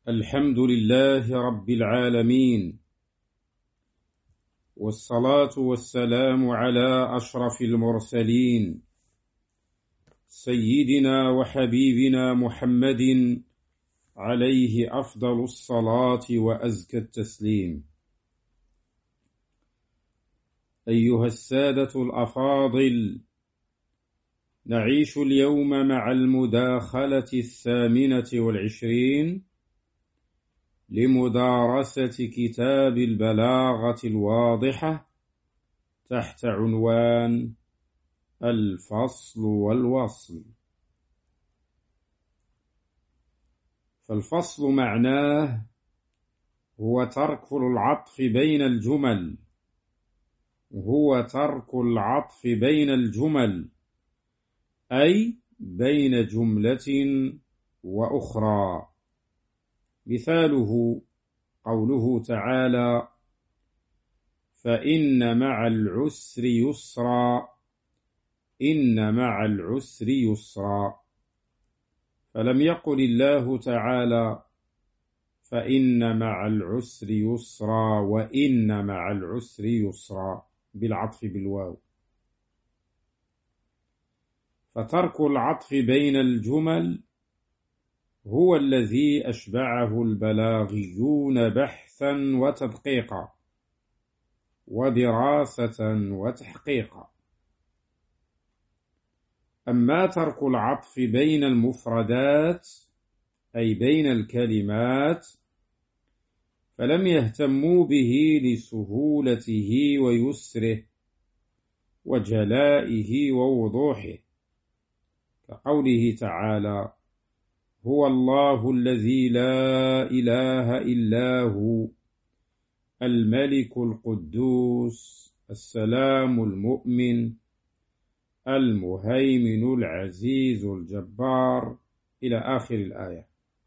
الحمد لله رب العالمين، والصلاة والسلام على أشرف المرسلين سيدنا وحبيبنا محمد عليه أفضل الصلاة وأزكى التسليم. أيها السادة الأفاضل، نعيش اليوم مع المداخلة 28 لمدارسة كتاب البلاغة الواضحة تحت عنوان الفصل والوصل. فالفصل معناه هو ترك العطف بين الجمل، أي بين جملة وأخرى. مثاله قوله تعالى: فإن مع العسر يسرا، إن مع العسر يسرا. فلم يقل الله تعالى فإن مع العسر يسرا وإن مع العسر يسرا بالعطف بالواو. فترك العطف بين الجمل هو الذي أشبعه البلاغيون بحثا وتدقيقا ودراسة وتحقيقا. أما ترك العطف بين المفردات أي بين الكلمات فلم يهتموا به لسهولته ويسره وجلائه ووضوحه، كقوله تعالى: هو الله الذي لا إله إلا هو الملك القدوس السلام المؤمن المهيمن العزيز الجبار إلى آخر الآية.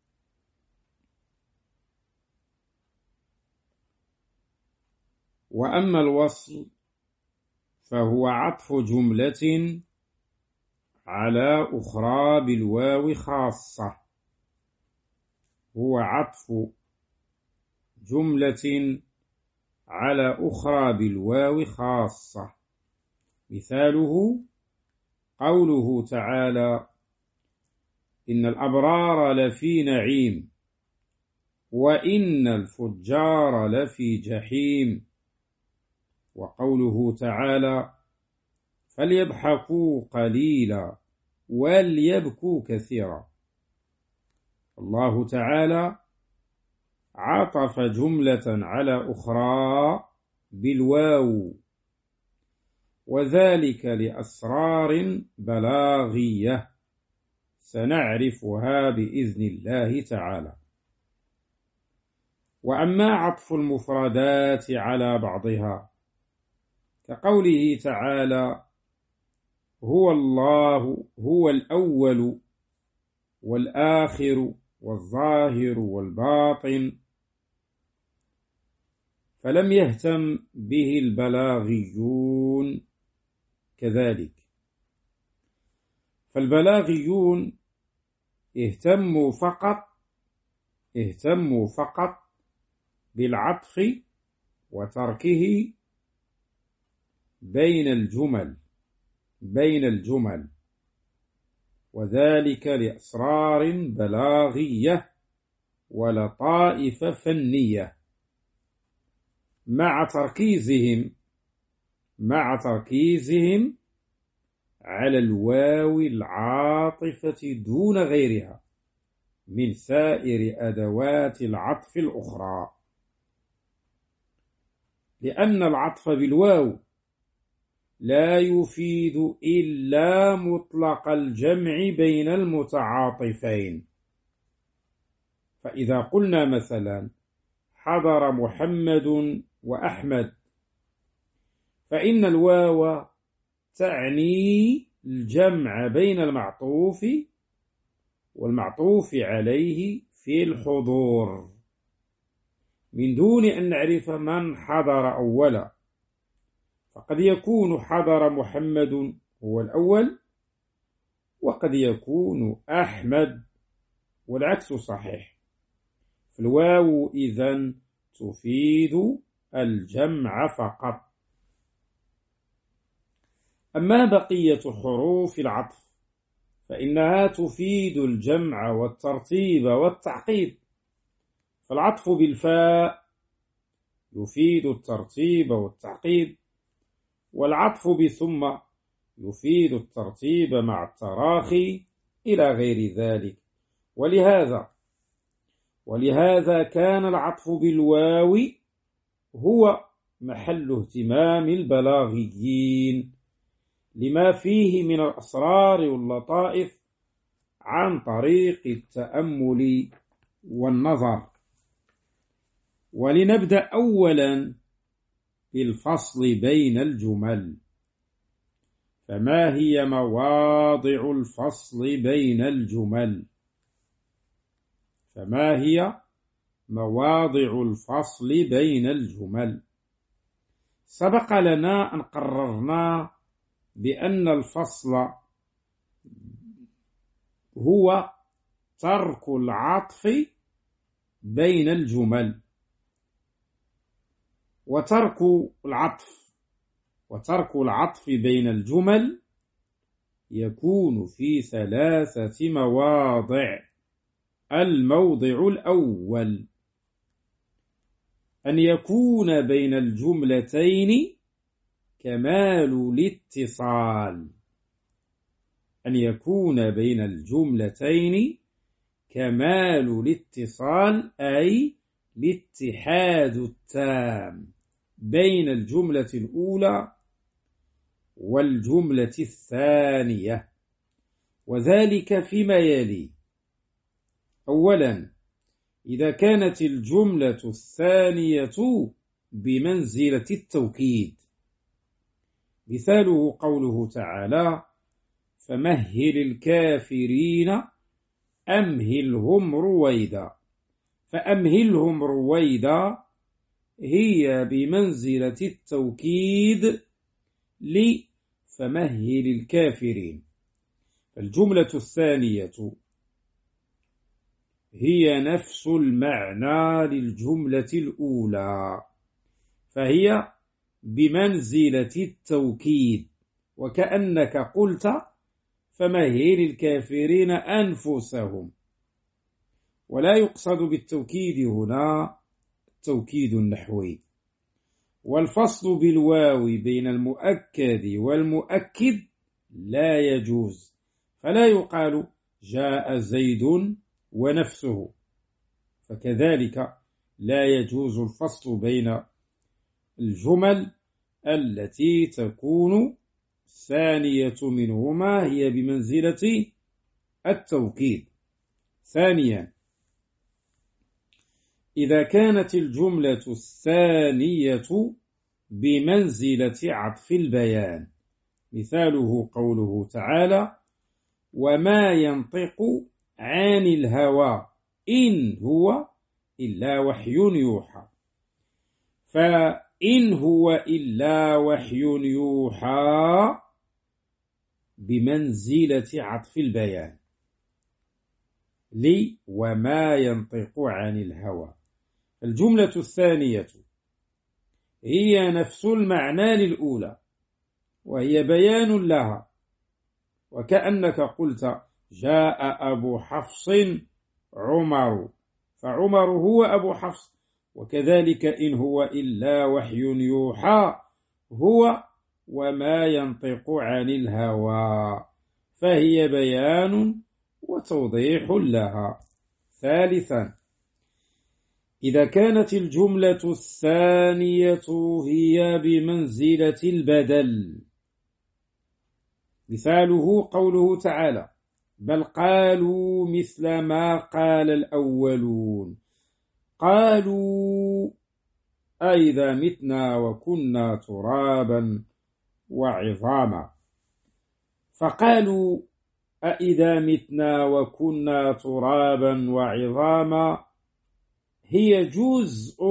وأما الوصل فهو عطف جملة على أخرى بالواو خاصة، هو عطف جملة على أخرى بالواو خاصة. مثاله قوله تعالى: إن الأبرار لفي نعيم وإن الفجار لفي جحيم. وقوله تعالى: فليضحكوا قليلا وليبكوا كثيرا. الله تعالى عطف جملة على أخرى بالواو، وذلك لأسرار بلاغية سنعرفها بإذن الله تعالى. وأما عطف المفردات على بعضها كقوله تعالى: هو الله هو الأول والآخر والظاهر والباطن، فلم يهتم به البلاغيون كذلك. فالبلاغيون اهتموا فقط بالعطف وتركه بين الجمل، وذلك لأسرار بلاغية ولطائف فنية، مع تركيزهم على الواو العاطفة دون غيرها من سائر أدوات العطف الأخرى، لأن العطف بالواو لا يفيد إلا مطلق الجمع بين المتعاطفين. فإذا قلنا مثلا: حضر محمد وأحمد، فإن الواو تعني الجمع بين المعطوف والمعطوف عليه في الحضور، من دون أن نعرف من حضر أولا. فقد يكون حضر محمد هو الأول، وقد يكون أحمد والعكس صحيح. فالواو إذن تفيد الجمع فقط. أما بقية حروف العطف فإنها تفيد الجمع والترتيب والتعقيب. فالعطف بالفاء يفيد الترتيب والتعقيب، والعطف بثم يفيد الترتيب مع التراخي إلى غير ذلك. ولهذا كان العطف بالواو هو محل اهتمام البلاغيين، لما فيه من الأسرار واللطائف عن طريق التأمل والنظر. ولنبدأ أولا بالفصل بين الجمل. فما هي مواضع الفصل بين الجمل؟ فما هي مواضع الفصل بين الجمل؟ سبق لنا أن قررنا بأن الفصل هو ترك العطف بين الجمل. وترك العطف بين الجمل يكون في 3 مواضع. الموضع الأول أن يكون بين الجملتين كمال الاتصال. أن يكون بين الجملتين كمال الاتصال، أي الاتحاد التام بين الجملة الأولى والجملة الثانية، وذلك فيما يلي. أولا، إذا كانت الجملة الثانية بمنزلة التوكيد. مثاله قوله تعالى: فمهل الكافرين أمهلهم رويدا. فأمهلهم رويدا هي بمنزلة التوكيد لفمهل الكافرين. الجملة الثانية هي نفس المعنى للجملة الأولى، فهي بمنزلة التوكيد، وكأنك قلت فمهل الكافرين أنفسهم. ولا يقصد بالتوكيد هنا التوكيد النحوي. والفصل بالواو بين المؤكد والمؤكد لا يجوز، فلا يقال جاء زيد ونفسه، فكذلك لا يجوز الفصل بين الجمل التي تكون الثانية منهما هي بمنزلة التوكيد. ثانيا، إذا كانت الجملة الثانية بمنزلة عطف البيان. مثاله قوله تعالى: وما ينطق عن الهوى إن هو إلا وحي يوحى. فإن هو إلا وحي يوحى بمنزلة عطف البيان وما ينطق عن الهوى. الجملة الثانية هي نفس المعنى للأولى، وهي بيان لها، وكأنك قلت جاء أبو حفص عمر، فعمر هو أبو حفص. وكذلك إن هو إلا وحي يوحى هو وما ينطق عن الهوى، فهي بيان وتوضيح لها. ثالثا، إذا كانت الجملة الثانية هي بمنزلة البدل. مثاله قوله تعالى: بل قالوا مثل ما قال الأولون. قالوا أئذا متنا وكنا ترابا وعظاما. فقالوا أئذا متنا وكنا ترابا وعظاما هي جزء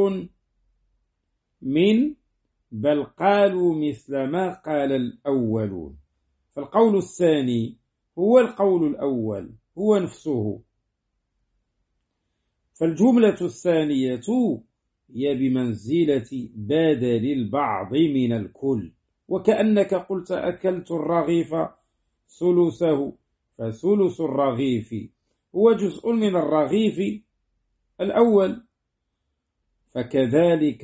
من بل قالوا مثل ما قال الأولون. فالقول الثاني هو القول الأول، هو نفسه. فالجملة الثانية هي بمنزلة بدل البعض من الكل، وكأنك قلت أكلت الرغيف ثلثه، فثلث الرغيف هو جزء من الرغيف الأول. فكذلك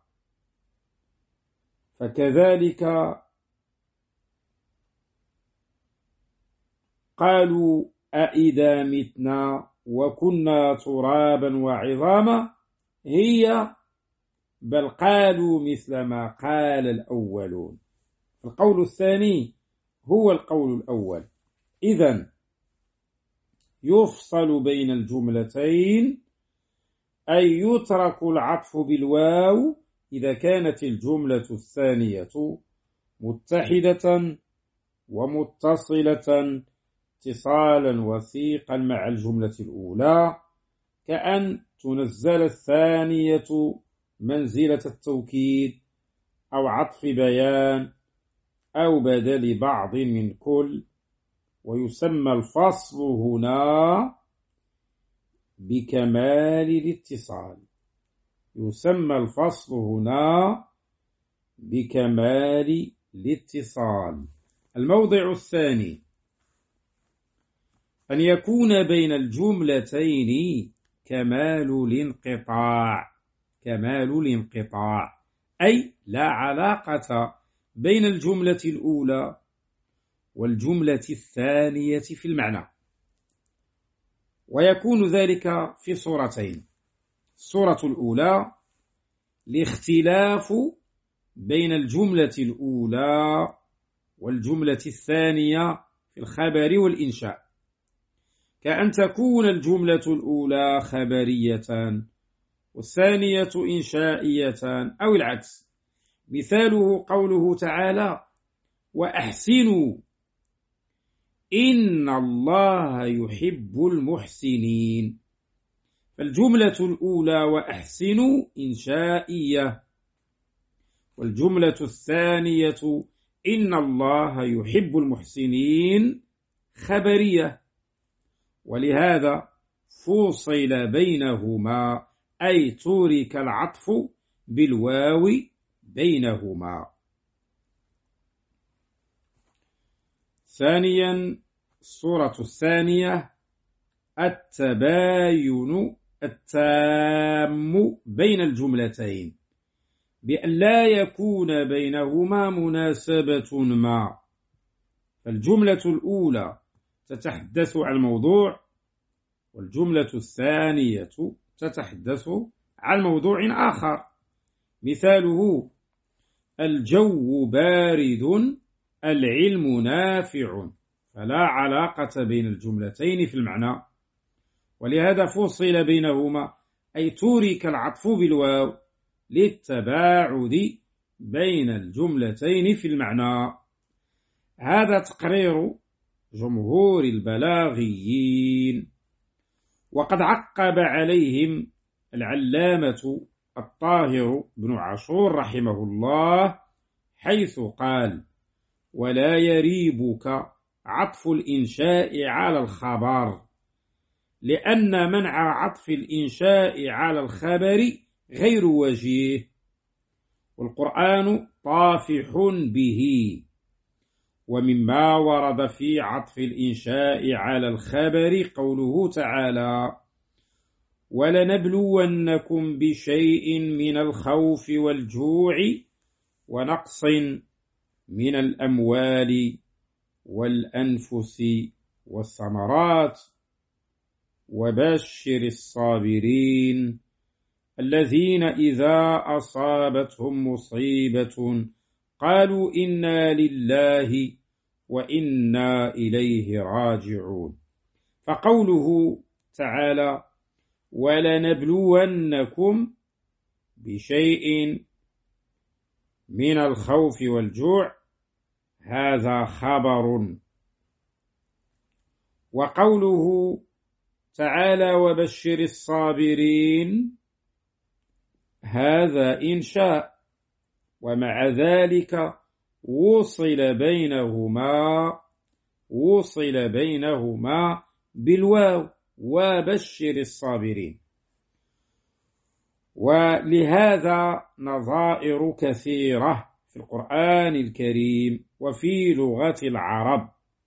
قالوا أإذا متنا وكنا ترابا وعظاما هي، بل قالوا مثل ما قال الأولون. القول الثاني هو القول الأول. إذن يفصل بين الجملتين، أي يترك العطف بالواو إذا كانت الجملة الثانية متحدة ومتصلة اتصالا وثيقا مع الجملة الأولى، كأن تنزل الثانية منزلة التوكيد أو عطف بيان أو بدل بعض من كل. ويسمى الفصل هنا بكمال الاتصال، يسمى الفصل هنا بكمال الاتصال. الموضع الثاني أن يكون بين الجملتين كمال الانقطاع، كمال الانقطاع أي لا علاقة بين الجملة الأولى والجملة الثانية في المعنى، ويكون ذلك في صورتين. الصورة الأولى الاختلاف بين الجملة الأولى والجملة الثانية في الخبر والإنشاء، كأن تكون الجملة الأولى خبرية والثانية إنشائية أو العكس. مثاله قوله تعالى وأحسنوا إن الله يحب المحسنين، فالجملة الأولى وأحسنوا إنشائية، والجملة الثانية إن الله يحب المحسنين خبرية، ولهذا فصل بينهما أي ترك العطف بالواو بينهما. ثانيا الصورة الثانية التباين التام بين الجملتين بأن لا يكون بينهما مناسبة ما، فالجملة الأولى تتحدث عن موضوع والجملة الثانية تتحدث عن موضوع آخر. مثاله الجو بارد العلم نافع، فلا علاقة بين الجملتين في المعنى، ولهذا فصل بينهما أي ترك العطف بالواو للتباعد بين الجملتين في المعنى. هذا تقرير جمهور البلاغيين، وقد عقب عليهم العلامة الطاهر بن عاشور رحمه الله حيث قال ولا يريبك عطف الإنشاء على الخبر، لأن منع عطف الإنشاء على الخبر غير وجيه، والقرآن طافح به. ومما ورد في عطف الإنشاء على الخبر قوله تعالى ولنبلونكم بشيء من الخوف والجوع ونقص من الأموال والأنفس والثمرات وبشر الصابرين الذين إذا أصابتهم مصيبة قالوا إنا لله وإنا إليه راجعون. فقوله تعالى ولنبلونكم بشيء من الخوف والجوع هذا خبر، وقوله تعالى وبشر الصابرين هذا إنشاء، ومع ذلك وصل بينهما بالواو وبشر الصابرين. ولهذا نظائر كثيرة في القرآن الكريم وفي لغة العرب،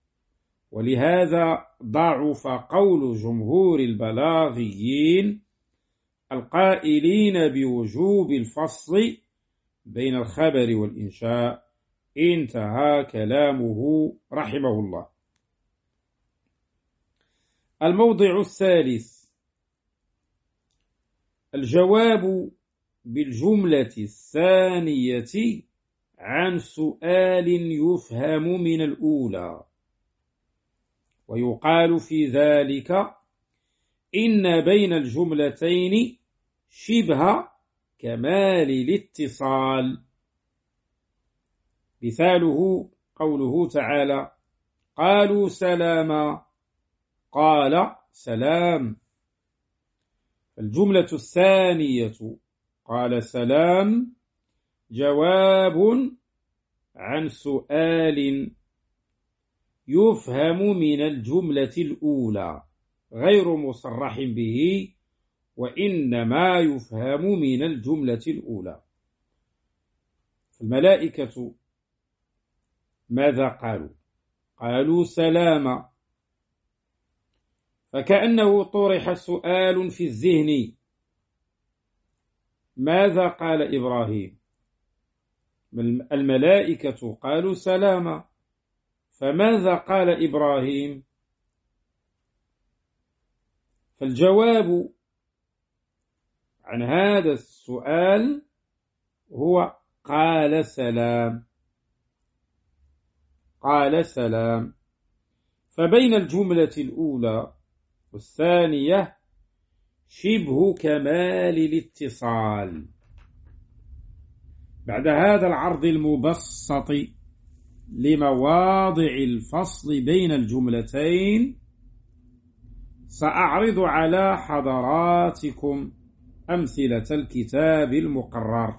ولهذا ضعف قول جمهور البلاغيين القائلين بوجوب الفصل بين الخبر والإنشاء. انتهى كلامه رحمه الله. الموضع الثالث: الجواب بالجملة الثانية عن سؤال يفهم من الأولى، ويقال في ذلك إن بين الجملتين شبه كمال الاتصال. مثاله قوله تعالى: قالوا سلاما، قال سلام. الجملة الثانية قال سلام جواب عن سؤال يفهم من الجملة الأولى غير مصرح به، وإنما يفهم من الجملة الأولى. الملائكة ماذا قالوا؟ قالوا سلاما، فكأنه طرح سؤال في الذهن: ماذا قال إبراهيم؟ الملائكة قالوا سلاما، فماذا قال إبراهيم؟ فالجواب عن هذا السؤال هو قال سلام، قال سلام. فبين الجملة الأولى والثانية شبه كمال الاتصال. بعد هذا العرض المبسط لمواضع الفصل بين الجملتين، سأعرض على حضراتكم أمثلة الكتاب المقرر.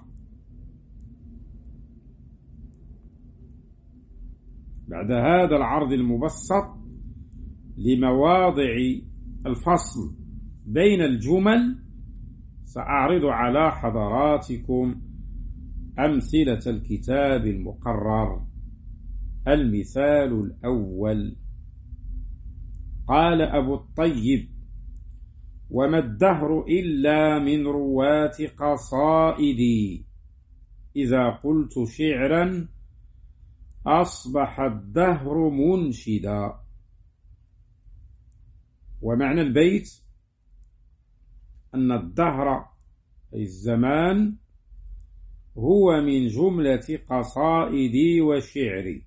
بعد هذا العرض المبسط لمواضع الفصل بين الجمل، سأعرض على حضراتكم أمثلة الكتاب المقرر. المثال الأول: قال أبو الطيب: وما الدهر إلا من رواة قصائدي، إذا قلت شعرا أصبح الدهر منشدا. ومعنى البيت أن الدهر أي الزمان هو من جملة قصائدي وشعري،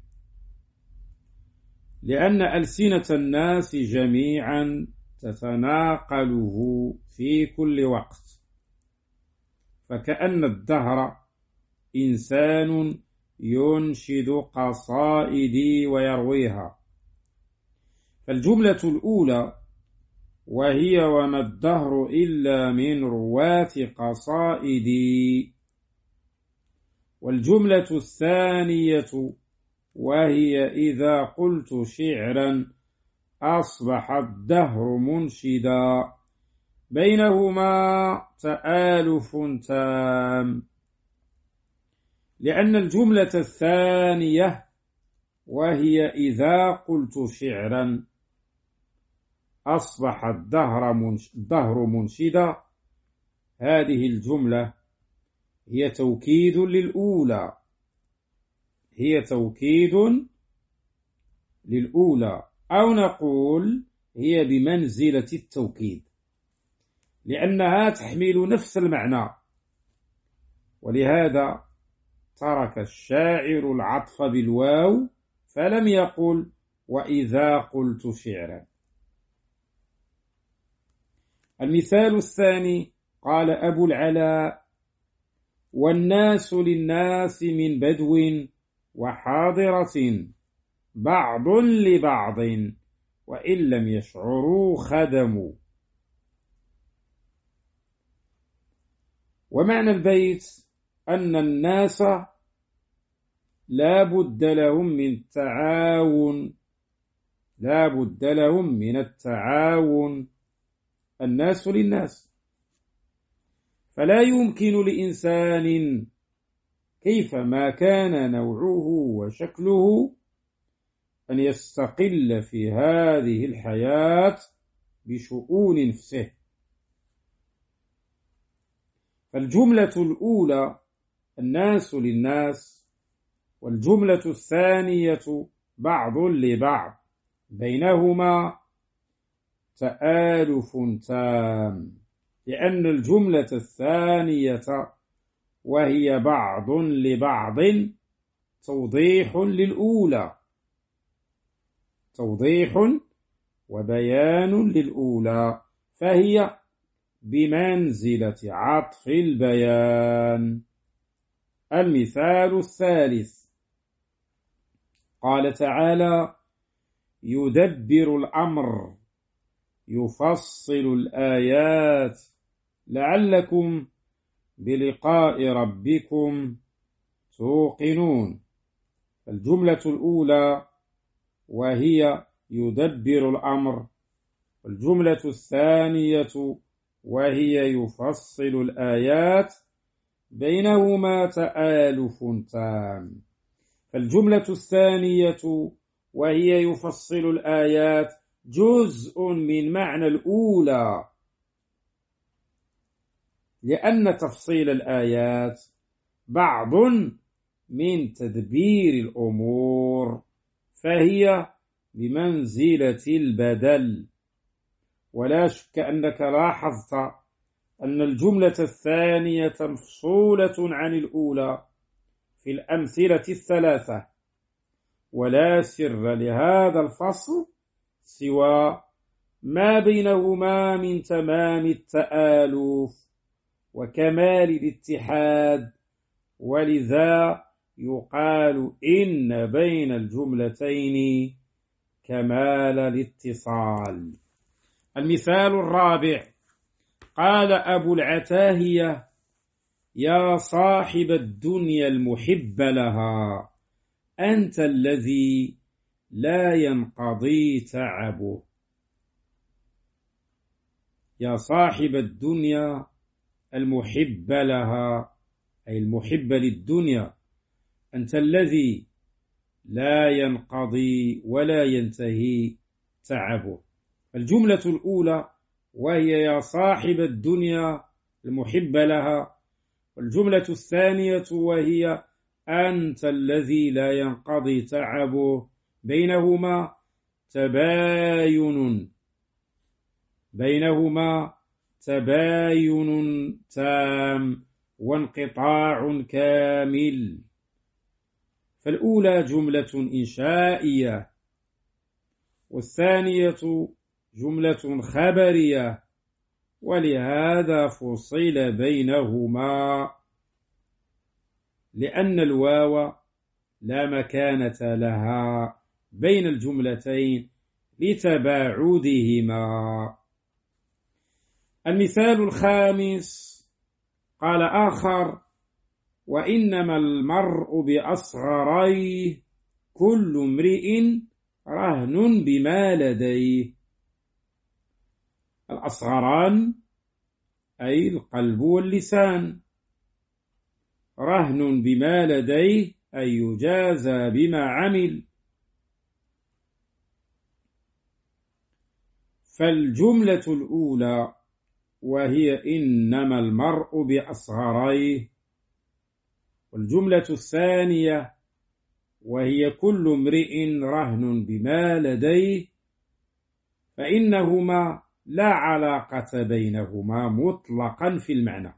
لأن ألسنة الناس جميعا تتناقله في كل وقت، فكأن الدهر إنسان ينشد قصائدي ويرويها. فالجملة الأولى وهي وما الدهر إلا من رواة قصائدي، والجملة الثانية وهي إذا قلت شعرا أصبح الدهر منشدا، بينهما تآلف تام، لأن الجملة الثانية وهي إذا قلت شعرا أصبح الدهر منشدا، هذه الجملة هي توكيد للأولى، هي توكيد للأولى، أو نقول هي بمنزلة التوكيد، لأنها تحمل نفس المعنى. ولهذا ترك الشاعر العطف بالواو فلم يقل وإذا قلت شعرا. المثال الثاني: قال أبو العلاء: والناس للناس من بدو وحاضرة بعض لبعض وإن لم يشعروا خدموا. ومعنى البيت أن الناس لا بد لهم من التعاون، لا بد لهم من التعاون، الناس للناس، فلا يمكن لإنسان كيفما كان نوعه وشكله أن يستقل في هذه الحياة بشؤون نفسه. فالجملة الأولى الناس للناس، والجملة الثانية بعض لبعض، بينهما تآلف تام، لأن الجملة الثانية وهي بعض لبعض توضيح للأولى، توضيح وبيان للأولى، فهي بمنزلة عطف البيان. المثال الثالث قال تعالى: يدبر الأمر يفصل الآيات لعلكم بلقاء ربكم توقنون. الجملة الأولى وهي يدبر الأمر، والجملة الثانية وهي يفصل الآيات، بينهما تآلف تام. فالجملة الثانية وهي يفصل الآيات جزء من معنى الأولى، لأن تفصيل الآيات بعض من تدبير الأمور، فهي بمنزلة البدل. ولا شك أنك لاحظت أن الجملة الثانية مفصولة عن الأولى في الأمثلة الثلاثة، ولا سر لهذا الفصل سوى ما بينهما من تمام التآلف وكمال الاتحاد، ولذا يقال إن بين الجملتين كمال الاتصال. المثال الرابع قال أبو العتاهية: يا صاحب الدنيا المحب لها، أنت الذي لا ينقضي تعبه. يا صاحب الدنيا المحب لها، أي المحب للدنيا، أنت الذي لا ينقضي ولا ينتهي تعبه. الجملة الأولى وهي يا صاحب الدنيا المحب لها، والجملة الثانية وهي أنت الذي لا ينقضي تعبه، بينهما تباين تام وانقطاع كامل. فالأولى جملة إنشائية، والثانية جملة خبرية، ولهذا فصل بينهما، لأن الواو لا مكانة لها بين الجملتين لتباعدهما. المثال الخامس قال آخر: وإنما المرء بأصغريه كل امرئ رهن بما لديه. الأصغران أي القلب واللسان، رهن بما لديه أي يجازى بما عمل. فالجملة الأولى وهي إنما المرء بأصغريه، والجملة الثانية وهي كل امرئ رهن بما لديه، فإنهما لا علاقة بينهما مطلقا في المعنى.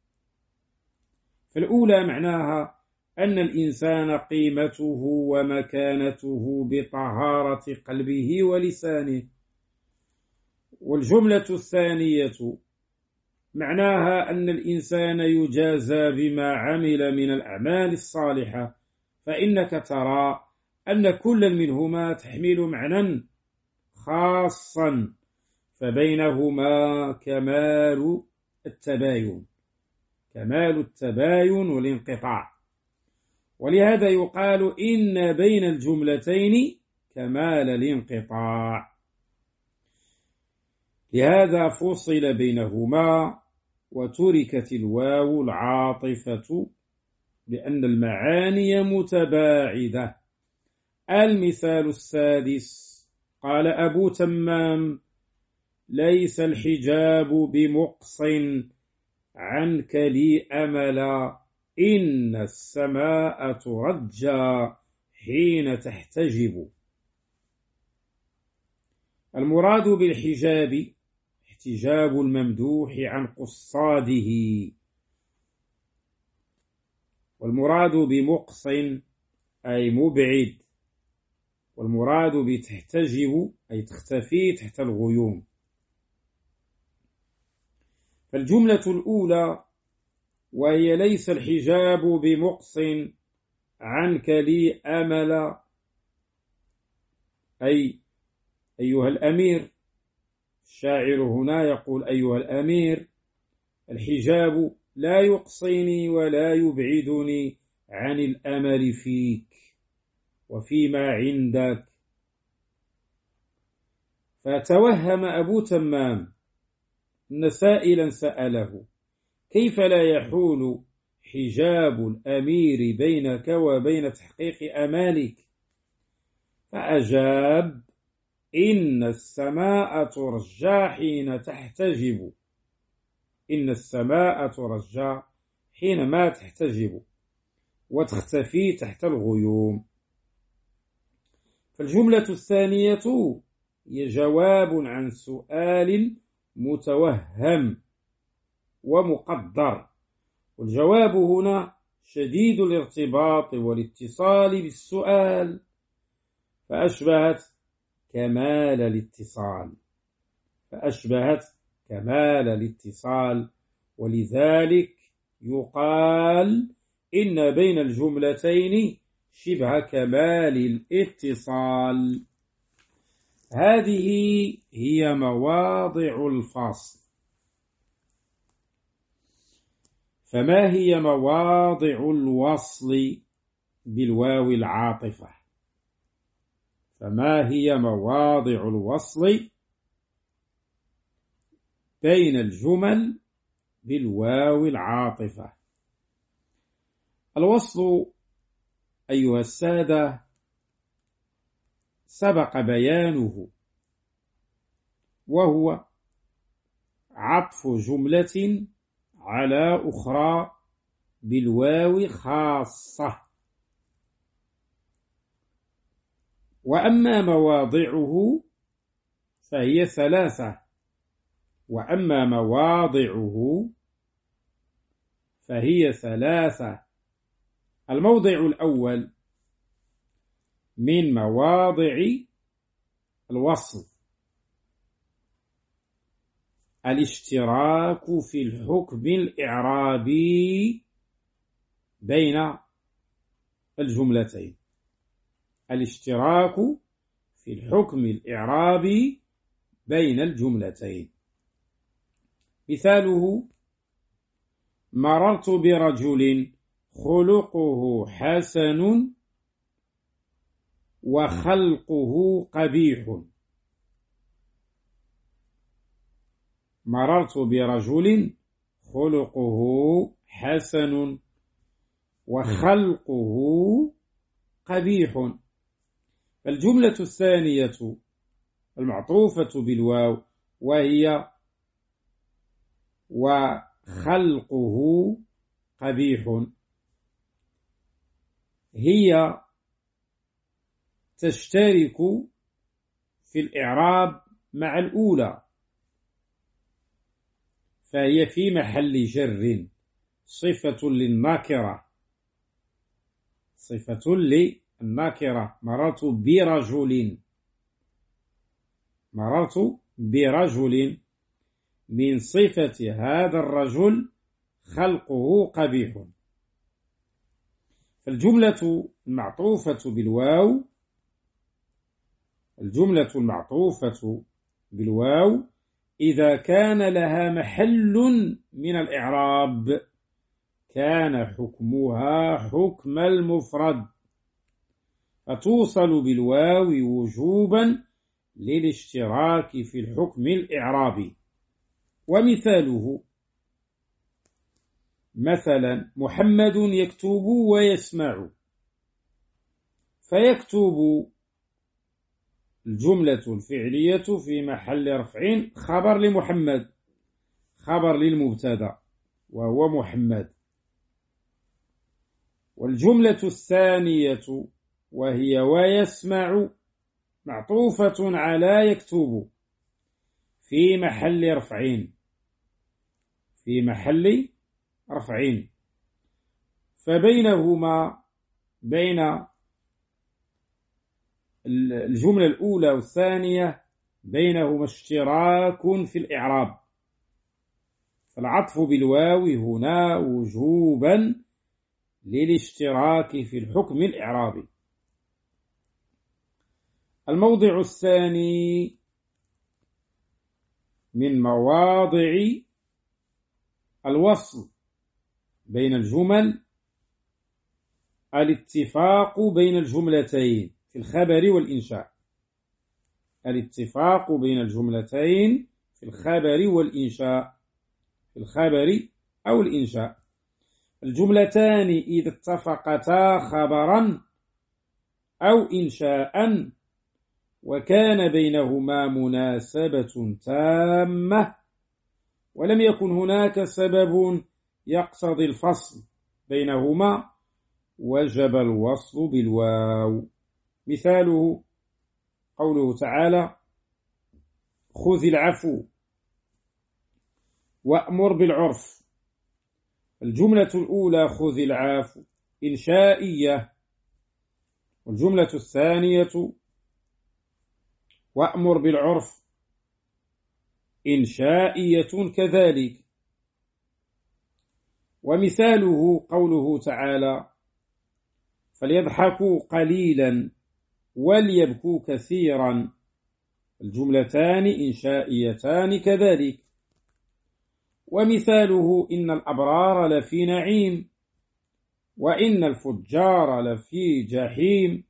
فالأولى معناها أن الإنسان قيمته ومكانته بطهارة قلبه ولسانه، والجملة الثانية معناها أن الإنسان يجازى بما عمل من الأعمال الصالحة، فإنك ترى أن كل منهما تحمل معنى خاصا، فبينهما كمال التباين والانقطاع، ولهذا يقال إن بين الجملتين كمال الانقطاع، لهذا فصل بينهما وتركت الواو العاطفة لأن المعاني متباعدة. المثال السادس: قال أبو تمام: ليس الحجاب بمقص عنك لي أملا، إن السماء ترجى حين تحتجب. المراد بالحجاب احتجاب الممدوح عن قصاده، والمراد بمقص أي مبعد، والمراد بتحتجب أي تختفي تحت الغيوم. فالجملة الأولى وهي ليس الحجاب بمقص عنك لي أمل، أي أيها الأمير، الشاعر هنا يقول أيها الأمير، الحجاب لا يقصيني ولا يبعدني عن الأمل فيك وفيما عندك. فتوهم أبو تمام أن سائلا سأله: كيف لا يحول حجاب الأمير بينك وبين تحقيق أمالك؟ فأجاب: إن السماء ترجى حين تحتجب، إن السماء ترجى حينما تحتجب وتختفي تحت الغيوم. فالجملة الثانية هي جواب عن سؤال متوهم ومقدر، والجواب هنا شديد الارتباط والاتصال بالسؤال، فأشبهت كمال الاتصال، ولذلك يقال إن بين الجملتين شبه كمال الاتصال. هذه هي مواضع الفصل. فما هي مواضع الوصل بالواو العاطفة؟ فما هي مواضع الوصل بين الجمل بالواو العاطفة؟ الوصل أيها السادة سبق بيانه، وهو عطف جملة على أخرى بالواو خاصة. وأما مواضعه فهي ثلاثة، الموضع الأول من مواضع الوصل الاشتراك في الحكم الإعرابي بين الجملتين، الاشتراك في الحكم الإعرابي بين الجملتين. مثاله: مررت برجل خلقه حسن وخلقه قبيح. مررت برجل خلقه حسن وخلقه قبيح. الجملة الثانية المعطوفة بالواو وهي وخلقه قبيح، هي تشترك في الإعراب مع الأولى، فهي في محل جر، صفة للنكرة. مررت برجل من صفة هذا الرجل خلقه قبيح. فالجملة المعطوفة بالواو إذا كان لها محل من الإعراب كان حكمها حكم المفرد، فتوصل بالواو وجوبا للاشتراك في الحكم الإعرابي. ومثاله: مثلا محمد يكتب ويسمع، فيكتب الجملة الفعلية في محل رفع خبر لمحمد، خبر للمبتدأ وهو محمد. والجملة الثانية وهي ويسمع معطوفة على يكتب في محل رفع، في محل رفع، فبينهما بين الجملة الأولى والثانية بينهما اشتراك في الإعراب، فالعطف بالواو هنا وجوبا للاشتراك في الحكم الإعرابي. الموضع الثاني من مواضع الوصل بين الجمل الاتفاق بين الجملتين في الخبر والإنشاء، الاتفاق بين الجملتين في الخبر والإنشاء، في الخبر أو الإنشاء. الجملتان إذا اتفقتا خبرا أو إنشاء وكان بينهما مناسبة تامة ولم يكن هناك سبب يقتضي الفصل بينهما وجب الوصل بالواو. مثاله قوله تعالى: خذ العفو وأمر بالعرف. الجملة الأولى خذ العفو إنشائية، والجملة الثانية وأمر بالعرف إنشائية كذلك. ومثاله قوله تعالى: فليضحكوا قليلا وليبكوا كثيرا. الجملتان إنشائيتان كذلك. ومثاله: إن الأبرار لفي نعيم وإن الفجار لفي جحيم.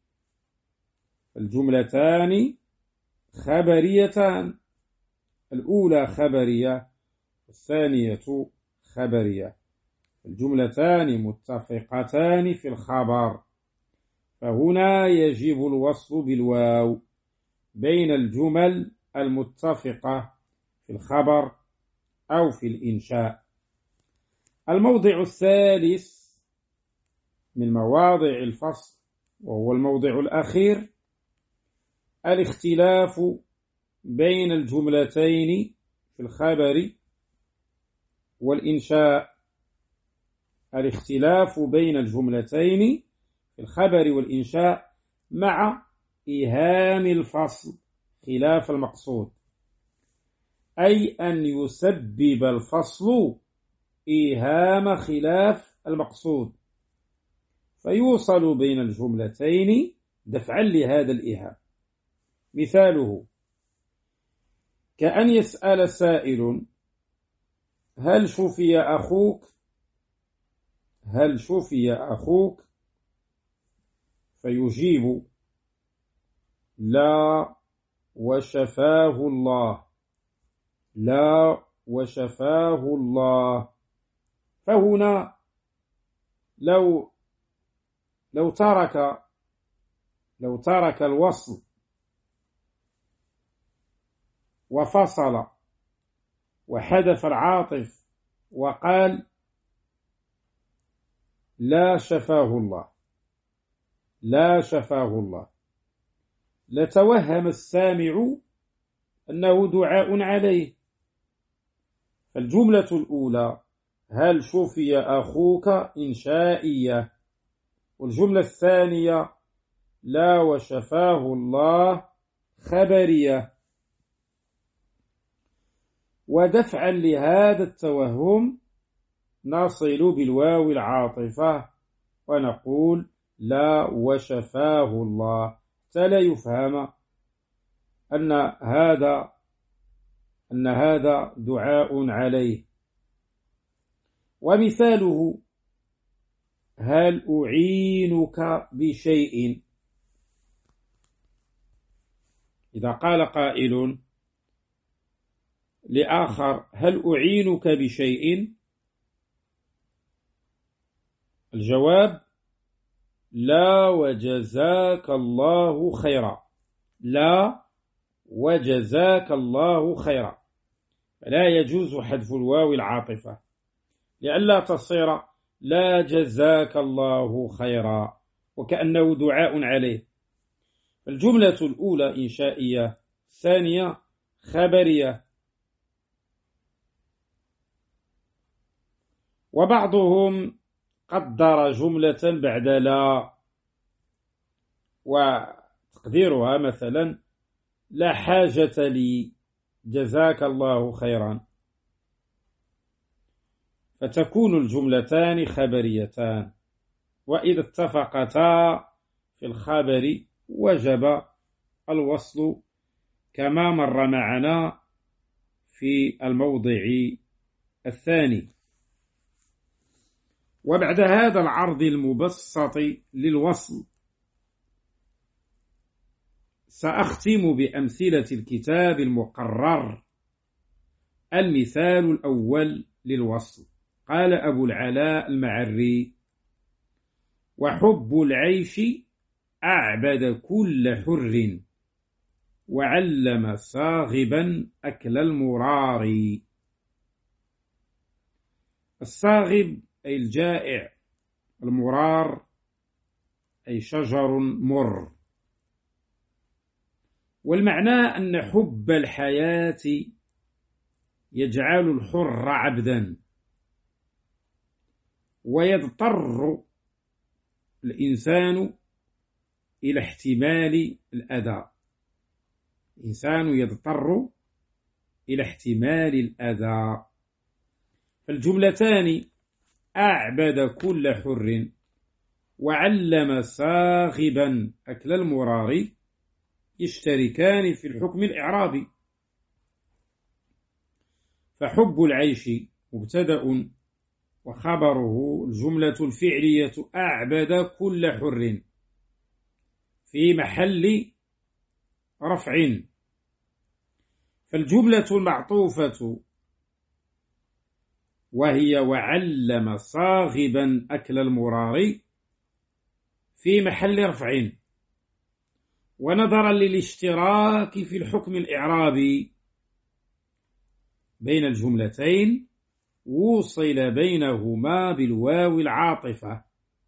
الجملتان خبريتان، الأولى خبرية والثانية خبرية. الجملتان متفقتان في الخبر، فهنا يجب الوصل بالواو بين الجمل المتفقة في الخبر أو في الإنشاء. الموضع الثالث من مواضع الفصل وهو الموضع الأخير الاختلاف بين الجملتين في الخبر والإنشاء، الاختلاف بين الجملتين في الخبر والإنشاء مع إيهام الفصل خلاف المقصود، أي أن يسبب الفصل إيهام خلاف المقصود فيوصل بين الجملتين دفعا لهذا الإيهام. مثاله كأن يسأل سائل: هل شفي أخوك؟ هل شفي أخوك؟ فيجيب: لا وشفاه الله، لا وشفاه الله. فهنا لو ترك الوصل وفصل وحذف العاطف وقال: لا شفاه الله، لا شفاه الله، لتوهم السامع أنه دعاء عليه. فالجملة الأولى هل شفي أخوك إنشائية، والجملة الثانية لا وشفاه الله خبرية. ودفعا لهذا التوهم نصل بالواو العاطفة ونقول لا وشفاه الله، حتى لا يفهم أن هذا دعاء عليه. ومثاله هل أعينك بشيء. إذا قال قائل لآخر هل أعينك بشيء، الجواب: لا وجزاك الله خيرا. لا وجزاك الله خيرا، لا يجوز حذف الواو العاطفة لئلا تصير لا جزاك الله خيرا وكأنه دعاء عليه. الجملة الأولى إنشائية، الثانية خبرية. وبعضهم قدر جملة بعد لا، وتقديرها مثلا: لا حاجة لي جزاك الله خيرا، فتكون الجملتان خبريتان، وإذا اتفقتا في الخبر وجب الوصل كما مر معنا في الموضع الثاني. وبعد هذا العرض المبسط للوصل سأختم بأمثلة الكتاب المقرر. المثال الأول للوصل: قال أبو العلاء المعري: وحب العيش أعبد كل حر، وعلم صاغبا أكل المرار. الصاغب أي الجائع، المرار أي شجر مر. والمعنى أن حب الحياة يجعل الحر عبدا، ويضطر الإنسان إلى احتمال الأذى. الإنسان يضطر إلى احتمال الأذى. فالجملتان أعبد كل حر وعلم صاغبا أكل المرار يشتركان في الحكم الإعرابي. فحب العيش مبتدأ وخبره الجملة الفعلية أعبد كل حر في محل رفع. فالجملة المعطوفة وهي وعلم صاغبا أكل المرار في محل رفع. ونظرا للاشتراك في الحكم الإعرابي بين الجملتين وصل بينهما بالواو العاطفة.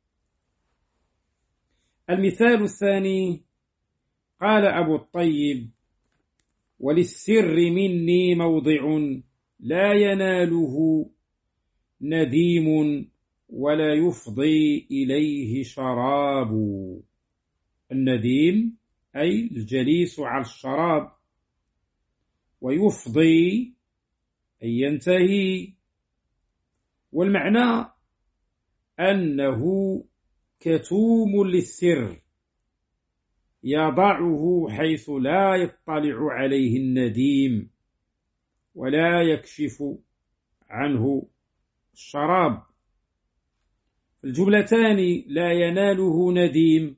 المثال الثاني: قال أبو الطيب: وللسر مني موضع لا يناله نديم ولا يفضي إليه شراب. النديم أي الجليس على الشراب، ويفضي أي ينتهي. والمعنى أنه كتوم للسر يضعه حيث لا يطلع عليه النديم ولا يكشف عنه الشراب. الجملتان لا يناله نديم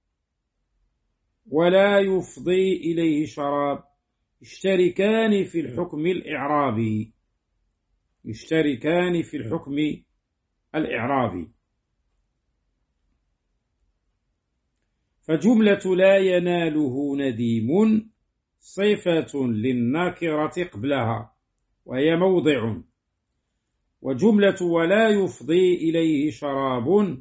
ولا يفضي إليه شراب يشتركان في الحكم الإعرابي. يشتركان في الحكم الإعرابي. فجملة لا يناله نديم صفة للنكرة قبلها وهي موضع، وجملة ولا يفضي إليه شراب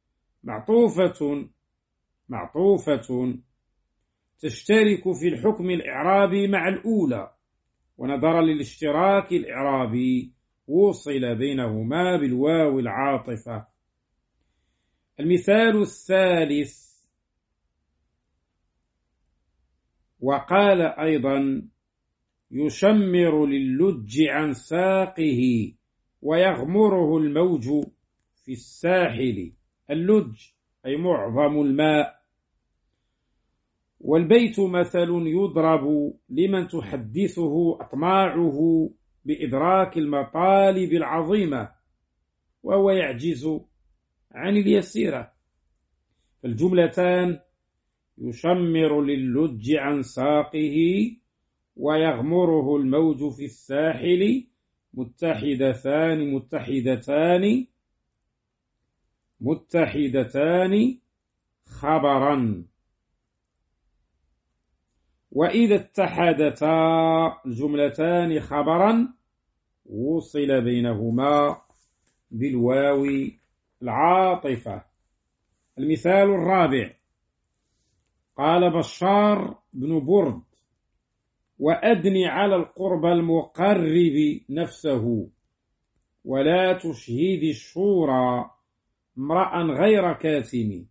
معطوفة تشترك في الحكم الإعرابي مع الأولى، ونظرا للاشتراك الإعرابي وصل بينهما بالواو العاطفة. المثال الثالث: وقال أيضا: يشمر للج عن ساقه ويغمره الموج في الساحل. اللج أي معظم الماء. والبيت مثل يضرب لمن تحدثه أطماعه بإدراك المطالب العظيمة وهو يعجز عن اليسيرة. فالجملتان يشمر للج عن ساقه ويغمره الموج في الساحل متحدتان متحدتان خبرا. وإذا اتحدتا الجملتان خبرا وصل بينهما بالواو العاطفة. المثال الرابع: قال بشار بن برد: وأدن على القرب المقرب نفسه ولا تشهد الشورى امرأ غير كاتم.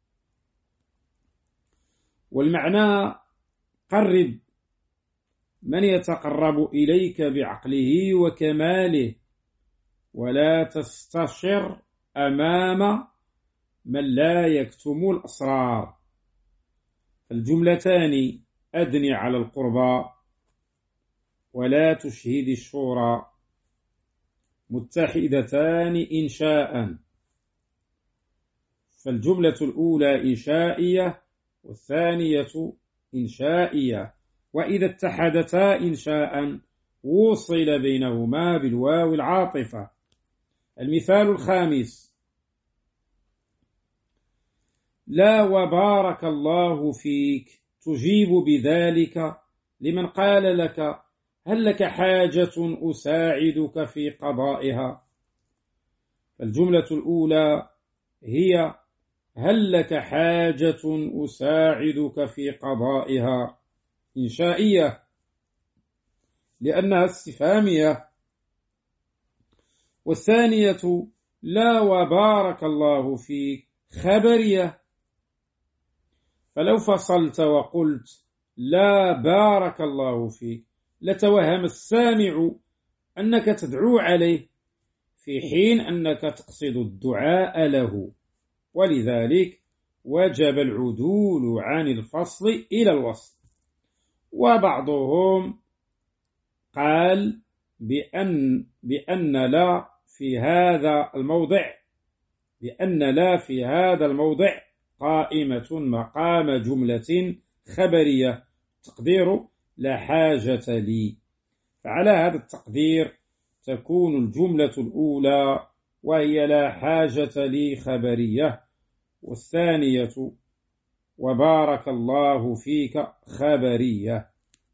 والمعنى: قرب من يتقرب إليك بعقله وكماله ولا تستشر أمام من لا يكتم الأسرار. الجملتان أدن على القربى ولا تشهد الشورى متحدتان إنشاء، فالجملة الأولى إنشائية والثانية إنشائية، وإذا اتحدتا إنشاء وصل بينهما بالواو العاطفة. المثال الخامس: لا وبارك الله فيك تجيب بذلك لمن قال لك هل لك حاجة أساعدك في قضائها. الجملة الأولى هي هل لك حاجة أساعدك في قضائها إنشائية لأنها استفهامية، والثانية لا وبارك الله فيك خبرية. فلو فصلت وقلت لا بارك الله فيك لتوهم السامع أنك تدعو عليه في حين أنك تقصد الدعاء له، ولذلك وجب العدول عن الفصل إلى الوصل. وبعضهم قال بأن لا في هذا الموضع قائمة مقام جملة خبرية تقدير لا حاجة لي، فعلى هذا التقدير تكون الجملة الأولى وهي لا حاجة لي خبرية، والثانية وبارك الله فيك خبرية.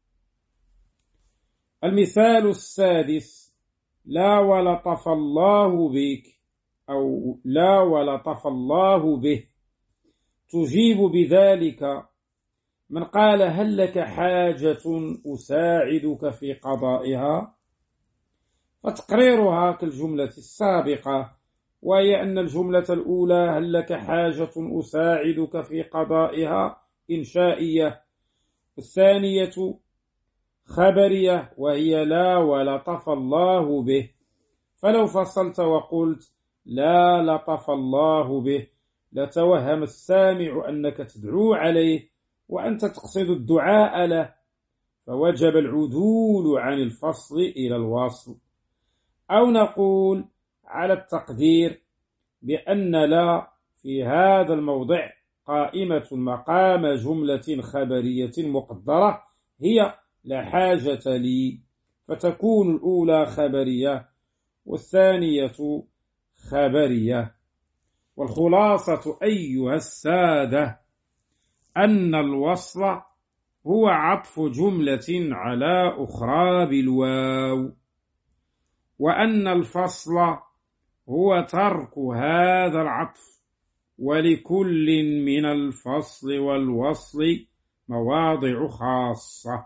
المثال السادس: لا ولطف الله بك أو لا ولطف الله به تجيب بذلك من قال هل لك حاجة أساعدك في قضائها. فتقريرها كالجملة السابقة، وهي أن الجملة الأولى هل لك حاجة أساعدك في قضائها إنشائية، والثانية خبرية وهي لا ولطف الله به. فلو فصلت وقلت لا لطف الله به لتوهم السامع أنك تدعو عليه وأنت تقصد الدعاء له، فوجب العدول عن الفصل إلى الوصل. أو نقول على التقدير بأن لا في هذا الموضع قائمة مقام جملة خبرية مقدرة هي لا حاجة لي، فتكون الأولى خبرية والثانية خبرية. والخلاصة أيها السادة أن الوصل هو عطف جملة على أخرى بالواو، وأن الفصل هو ترك هذا العطف، ولكل من الفصل والوصل مواضع خاصة.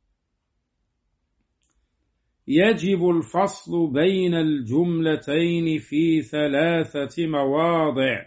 يجب الفصل بين الجملتين في 3 مواضع: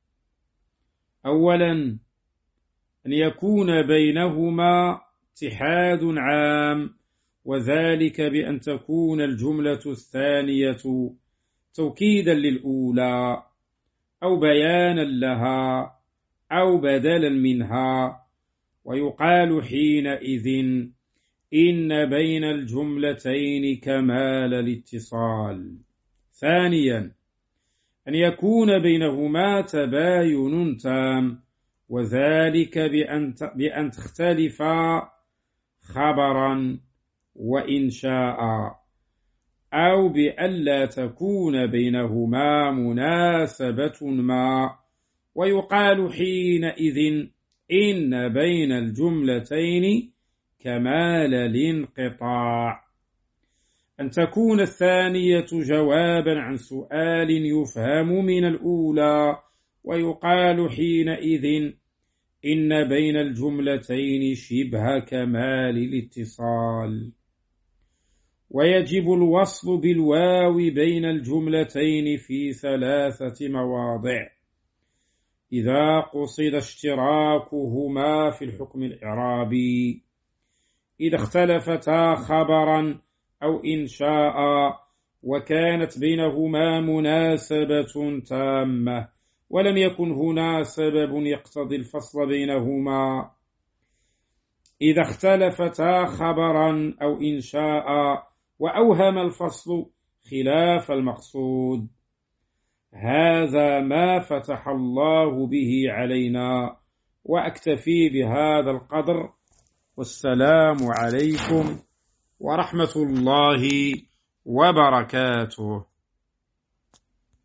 أولا أن يكون بينهما اتحاد عام، وذلك بأن تكون الجملة الثانية توكيدا للأولى أو بيانا لها أو بدلا منها، ويقال حينئذ إن بين الجملتين كمال الاتصال. ثانيا أن يكون بينهما تباين تام، وذلك بأن تختلفا خبرا وإنشاء، أو بألا تكون بينهما مناسبة ما، ويقال حينئذ إن بين الجملتين كمال الانقطاع. أن تكون الثانية جوابا عن سؤال يفهم من الأولى، ويقال حينئذ إن بين الجملتين شبه كمال الاتصال. ويجب الوصل بالواو بين الجملتين في 3 مواضع إذا قصد اشتراكهما في الحكم الإعرابي: إذا اختلفتا خبرا أو إنشاء وكانت بينهما مناسبة تامة ولم يكن هنا سبب يقتضي الفصل بينهما. إذا اختلفتا خبرا أو إنشاء وأوهم الفصل خلاف المقصود. هذا ما فتح الله به علينا، وأكتفي بهذا القدر، والسلام عليكم ورحمة الله وبركاته.